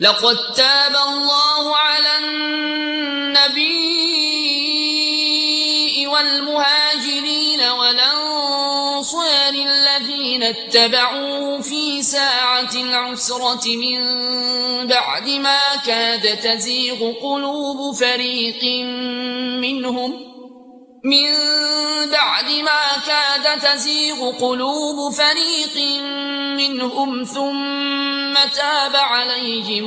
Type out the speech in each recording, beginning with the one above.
لقد تاب الله على النبي والمهاجرين والأنصار الذين اتبعوه في ساعة العسرة من بعد ما كاد تزيغ قلوب فريق منهم ثم تاب عليهم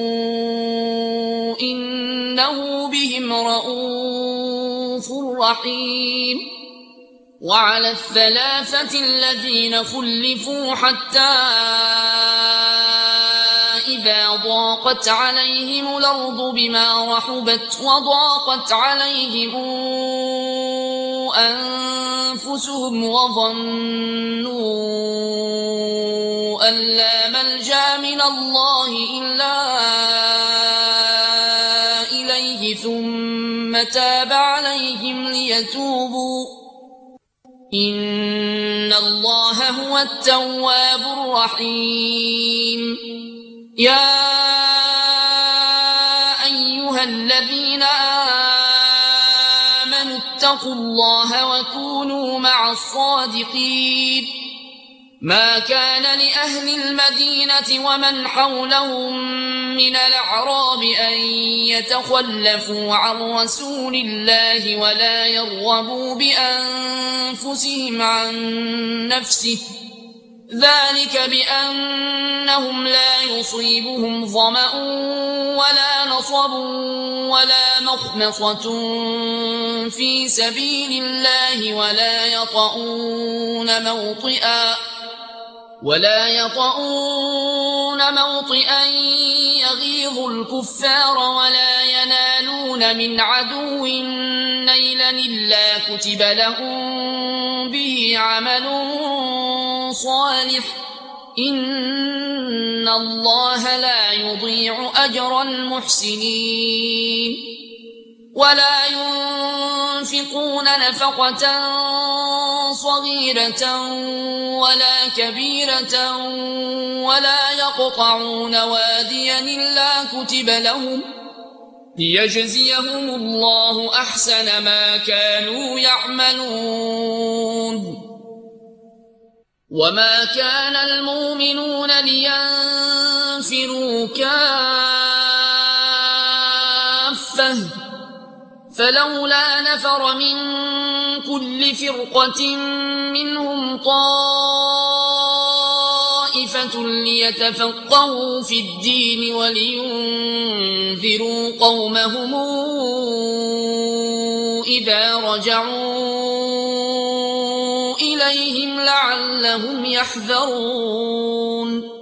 إنه بهم رءوف رحيم. وعلى الثلاثة الذين خلفوا حتى إذا ضاقت عليهم الأرض بما رحبت وضاقت عليهم أنفسهم وظنوا أن لا ملجأ من الله إلا إليه ثم تاب عليهم ليتوبوا إن الله هو التواب الرحيم. يا أيها الذين آمنوا اتقوا الله وكونوا مع الصادقين. ما كان لأهل المدينة ومن حولهم من الأعراب أن يتخلفوا عن رسول الله ولا يرغبوا بأنفسهم عن نفسه، ذلك بأنهم لا يصيبهم ظمأ ولا نصب ولا مخمصة في سبيل الله ولا يطؤون موطئا يغيظ الكفار ولا ينالون من عدو نيلا إلا كتب لهم به عمل صالح إن الله لا يضيع أجر المحسنين. ولا ينفقون نفقة صغيرة ولا كبيرة ولا يقطعون واديا إلا كتب لهم ليجزيهم الله أحسن ما كانوا يعملون. وما كان المؤمنون لينفروا كافة فلولا نفر من كل فرقة منهم طائفة ليتفقهوا في الدين ولينذروا قومهم إذا رجعوا إليهم لعلهم يحذرون.